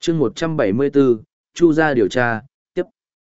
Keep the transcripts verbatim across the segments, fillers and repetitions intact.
chương một trăm bảy mươi bốn, Chu gia điều tra, tiếp.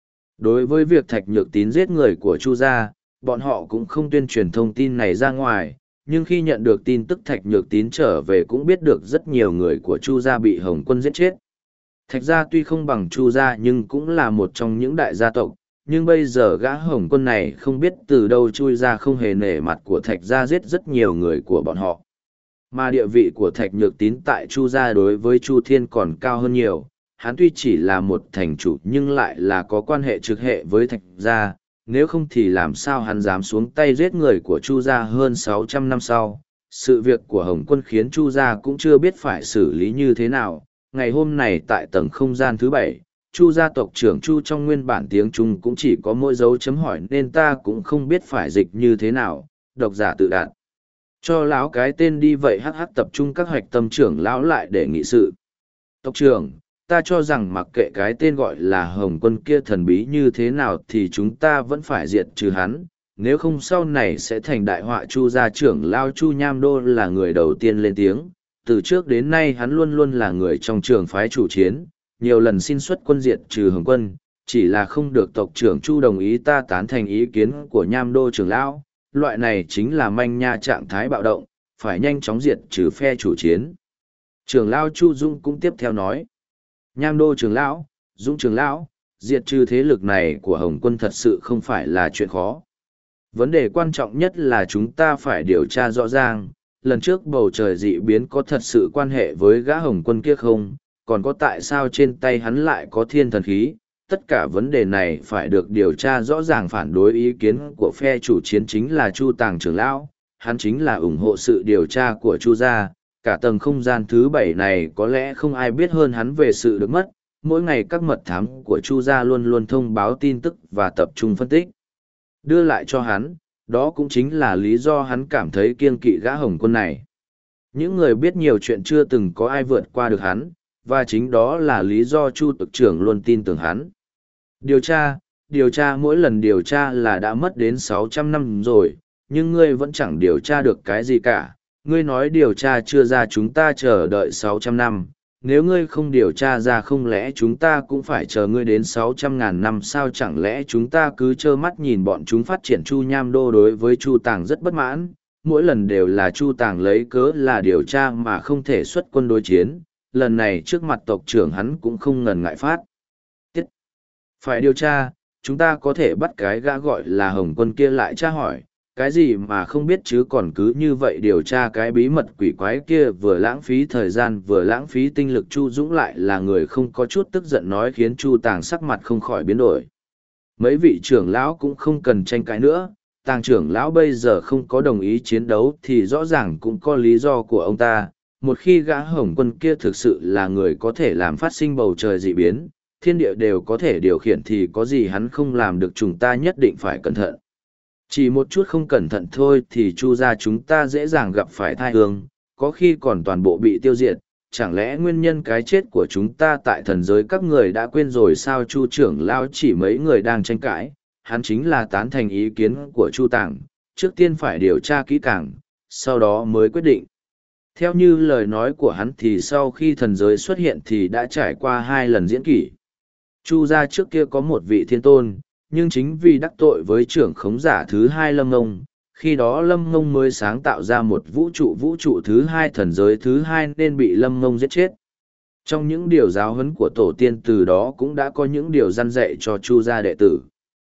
Đối với việc Thạch Nhược Tín giết người của Chu gia, bọn họ cũng không tuyên truyền thông tin này ra ngoài, nhưng khi nhận được tin tức Thạch Nhược Tín trở về cũng biết được rất nhiều người của Chu gia bị Hồng Quân giết chết. Thạch gia tuy không bằng Chu gia nhưng cũng là một trong những đại gia tộc, nhưng bây giờ gã Hồng Quân này không biết từ đâu chui ra không hề nể mặt của Thạch gia giết rất nhiều người của bọn họ. Mà địa vị của Thạch Nhược Tín tại Chu gia đối với Chu Thiên còn cao hơn nhiều, hắn tuy chỉ là một thành chủ nhưng lại là có quan hệ trực hệ với Thạch gia, nếu không thì làm sao hắn dám xuống tay giết người của Chu gia hơn sáu trăm năm sau. Sự việc của Hồng Quân khiến Chu gia cũng chưa biết phải xử lý như thế nào. Ngày hôm này tại tầng không gian thứ bảy, Chu gia tộc trưởng Chu trong nguyên bản tiếng Trung cũng chỉ có mỗi dấu chấm hỏi nên ta cũng không biết phải dịch như thế nào, độc giả tự đạt. Cho lão cái tên đi vậy hắc hắc tập trung các hoạch tâm trưởng lão lại để nghị sự. Tộc trưởng, ta cho rằng mặc kệ cái tên gọi là Hồng Quân kia thần bí như thế nào thì chúng ta vẫn phải diệt trừ hắn, nếu không sau này sẽ thành đại họa. Chu gia trưởng lão Chu Nham Đô là người đầu tiên lên tiếng, từ trước đến nay hắn luôn luôn là người trong trường phái chủ chiến, nhiều lần xin xuất quân diệt trừ Hồng Quân, chỉ là không được tộc trưởng Chu đồng ý. Ta tán thành ý kiến của Nham Đô trưởng lão, loại này chính là manh nha trạng thái bạo động, phải nhanh chóng diệt trừ phe chủ chiến. Trưởng lão Chu Dung cũng tiếp theo nói, Nham Đô trưởng lão, Dũng trưởng lão, diệt trừ thế lực này của Hồng Quân thật sự không phải là chuyện khó. Vấn đề quan trọng nhất là chúng ta phải điều tra rõ ràng, lần trước bầu trời dị biến có thật sự quan hệ với gã Hồng Quân kia không, còn có tại sao trên tay hắn lại có thiên thần khí. Tất cả vấn đề này phải được điều tra rõ ràng. Phản đối ý kiến của phe chủ chiến chính là Chu Tàng trưởng lão, hắn chính là ủng hộ sự điều tra của Chu gia. Cả tầng không gian thứ bảy này có lẽ không ai biết hơn hắn về sự được mất. Mỗi ngày các mật thám của Chu gia luôn luôn thông báo tin tức và tập trung phân tích, đưa lại cho hắn. Đó cũng chính là lý do hắn cảm thấy kiêng kỵ gã Hồng Quân này. Những người biết nhiều chuyện chưa từng có ai vượt qua được hắn, và chính đó là lý do Chu tộc trưởng luôn tin tưởng hắn. Điều tra, điều tra mỗi lần điều tra là đã mất đến sáu trăm năm rồi, nhưng ngươi vẫn chẳng điều tra được cái gì cả. Ngươi nói điều tra chưa ra chúng ta chờ đợi sáu trăm năm, nếu ngươi không điều tra ra không lẽ chúng ta cũng phải chờ ngươi đến sáu trăm ngàn năm sao? Chẳng lẽ chúng ta cứ trơ mắt nhìn bọn chúng phát triển? Chu Nham Đô đối với Chu Tàng rất bất mãn, mỗi lần đều là Chu Tàng lấy cớ là điều tra mà không thể xuất quân đối chiến, lần này trước mặt tộc trưởng hắn cũng không ngần ngại phát tiết. Phải điều tra, chúng ta có thể bắt cái gã gọi là Hồng Quân kia lại tra hỏi, cái gì mà không biết chứ còn cứ như vậy điều tra cái bí mật quỷ quái kia vừa lãng phí thời gian vừa lãng phí tinh lực. Chu Dũng lại là người không có chút tức giận nói khiến Chu Tàng sắc mặt không khỏi biến đổi. Mấy vị trưởng lão cũng không cần tranh cãi nữa, Tàng trưởng lão bây giờ không có đồng ý chiến đấu thì rõ ràng cũng có lý do của ông ta. Một khi gã Hồng Quân kia thực sự là người có thể làm phát sinh bầu trời dị biến, thiên địa đều có thể điều khiển thì có gì hắn không làm được. Chúng ta nhất định phải cẩn thận. Chỉ một chút không cẩn thận thôi thì Chu gia chúng ta dễ dàng gặp phải tai ương, có khi còn toàn bộ bị tiêu diệt. Chẳng lẽ nguyên nhân cái chết của chúng ta tại thần giới các người đã quên rồi sao? Chu trưởng lão chỉ mấy người đang tranh cãi, hắn chính là tán thành ý kiến của Chu Tàng, trước tiên phải điều tra kỹ càng, sau đó mới quyết định. Theo như lời nói của hắn thì sau khi thần giới xuất hiện thì đã trải qua hai lần diễn kỷ. Chu gia trước kia có một vị thiên tôn, nhưng chính vì đắc tội với trưởng khống giả thứ hai Lâm Ngông, khi đó Lâm Ngông mới sáng tạo ra một vũ trụ vũ trụ thứ hai thần giới thứ hai nên bị Lâm Ngông giết chết. Trong những điều giáo huấn của tổ tiên từ đó cũng đã có những điều răn dạy cho Chu gia đệ tử.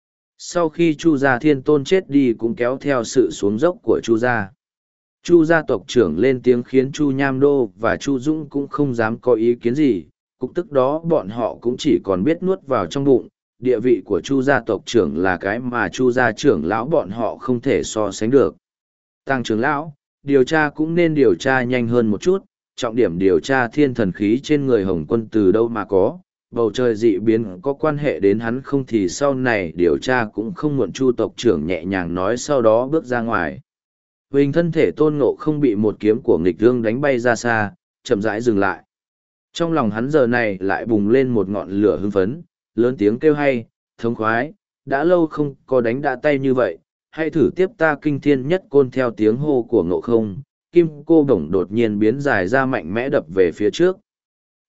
Sau khi Chu gia thiên tôn chết đi cũng kéo theo sự xuống dốc của Chu gia. Chu gia tộc trưởng lên tiếng khiến Chu Nham Đô và Chu Dũng cũng không dám có ý kiến gì, cục tức đó bọn họ cũng chỉ còn biết nuốt vào trong bụng. Địa vị của Chu gia tộc trưởng là cái mà Chu gia trưởng lão bọn họ không thể so sánh được. Tàng trưởng lão, điều tra cũng nên điều tra nhanh hơn một chút, trọng điểm điều tra thiên thần khí trên người Hồng Quân từ đâu mà có, bầu trời dị biến có quan hệ đến hắn không thì sau này điều tra cũng không muộn. Chu tộc trưởng nhẹ nhàng nói sau đó bước ra ngoài. Huỳnh thân thể Tôn Ngộ không bị một kiếm của nghịch dương đánh bay ra xa, chậm rãi dừng lại. Trong lòng hắn giờ này lại bùng lên một ngọn lửa hưng phấn, lớn tiếng kêu hay, thống khoái, đã lâu không có đánh đã tay như vậy, hãy thử tiếp ta kinh thiên nhất côn. Theo tiếng hô của Ngộ không, kim cô bổng đột nhiên biến dài ra mạnh mẽ đập về phía trước.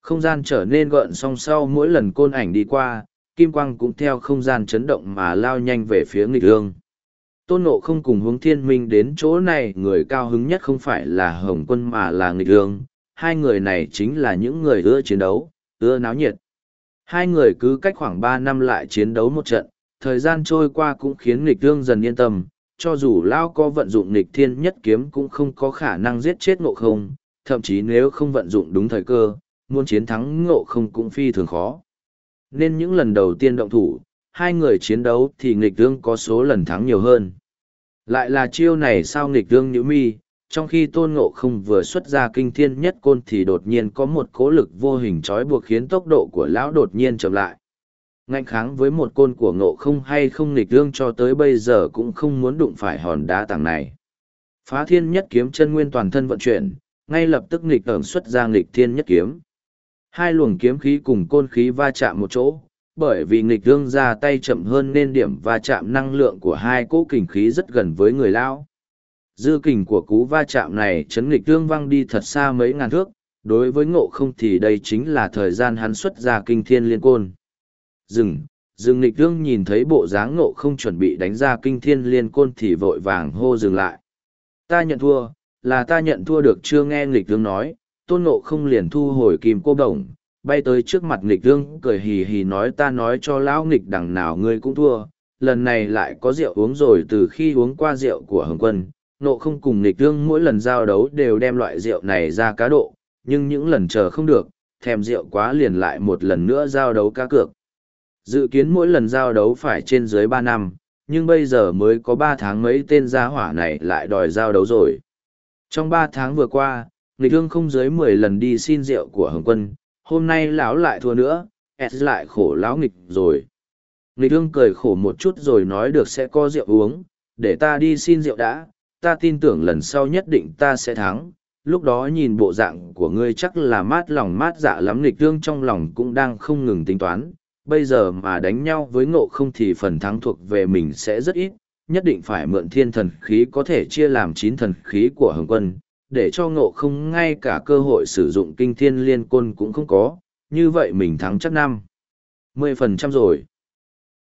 Không gian trở nên gợn song sau mỗi lần côn ảnh đi qua, kim quang cũng theo không gian chấn động mà lao nhanh về phía nghịch ương. Tôn Ngộ không cùng hướng thiên minh đến chỗ này, người cao hứng nhất không phải là Hồng Quân mà là nghịch ương. Hai người này chính là những người ưa chiến đấu, ưa náo nhiệt. Hai người cứ cách khoảng ba năm lại chiến đấu một trận, thời gian trôi qua cũng khiến nghịch ương dần yên tâm. Cho dù Lao có vận dụng nghịch thiên nhất kiếm cũng không có khả năng giết chết Ngộ không, thậm chí nếu không vận dụng đúng thời cơ, muốn chiến thắng Ngộ không cũng phi thường khó. Nên những lần đầu tiên động thủ, hai người chiến đấu thì nghịch ương có số lần thắng nhiều hơn. Lại là chiêu này sao nghịch ương nhíu mi, trong khi Tôn Ngộ không vừa xuất ra kinh thiên nhất côn thì đột nhiên có một cố lực vô hình trói buộc khiến tốc độ của lão đột nhiên chậm lại. Ngạnh kháng với một côn của Ngộ không hay không, nghịch ương cho tới bây giờ cũng không muốn đụng phải hòn đá tảng này. Phá thiên nhất kiếm chân nguyên toàn thân vận chuyển, ngay lập tức nghịch ẩn xuất ra nghịch thiên nhất kiếm. Hai luồng kiếm khí cùng côn khí va chạm một chỗ, bởi vì nghịch ương ra tay chậm hơn nên điểm va chạm năng lượng của hai cỗ kình khí rất gần với người lão. Dư kình của cú va chạm này chấn nghịch ương văng đi thật xa mấy ngàn thước, đối với Ngộ không thì đây chính là thời gian hắn xuất ra kinh thiên liên côn. Dừng, dừng nghịch ương nhìn thấy bộ dáng Ngộ không chuẩn bị đánh ra kinh thiên liên côn thì vội vàng hô dừng lại. Ta nhận thua, là ta nhận thua được chưa? Nghe nghịch ương nói, Tôn Ngộ không liền thu hồi kim cô đồng, bay tới trước mặt nghịch ương cười hì hì nói ta nói cho lão nghịch đằng nào ngươi cũng thua, lần này lại có rượu uống rồi. Từ khi uống qua rượu của Hồng Quân, Ngộ không cùng nghịch ương mỗi lần giao đấu đều đem loại rượu này ra cá độ, nhưng những lần chờ không được, thèm rượu quá liền lại một lần nữa giao đấu cá cược. Dự kiến mỗi lần giao đấu phải trên dưới ba năm, nhưng bây giờ mới có ba tháng mấy tên gia hỏa này lại đòi giao đấu rồi. Trong ba tháng vừa qua, nghịch ương không dưới mười lần đi xin rượu của Hồng Quân, hôm nay lão lại thua nữa, S lại khổ lão nghịch rồi. Nghịch ương cười khổ một chút rồi nói được sẽ có rượu uống, để ta đi xin rượu đã, ta tin tưởng lần sau nhất định ta sẽ thắng, lúc đó nhìn bộ dạng của ngươi chắc là mát lòng mát dạ lắm. Nghịch ương trong lòng cũng đang không ngừng tính toán, bây giờ mà đánh nhau với Ngộ không thì phần thắng thuộc về mình sẽ rất ít, nhất định phải mượn thiên thần khí có thể chia làm chín thần khí của Hồng Quân, để cho Ngộ không ngay cả cơ hội sử dụng kinh thiên liên côn cũng không có, như vậy mình thắng chắc năm mươi phần trăm rồi.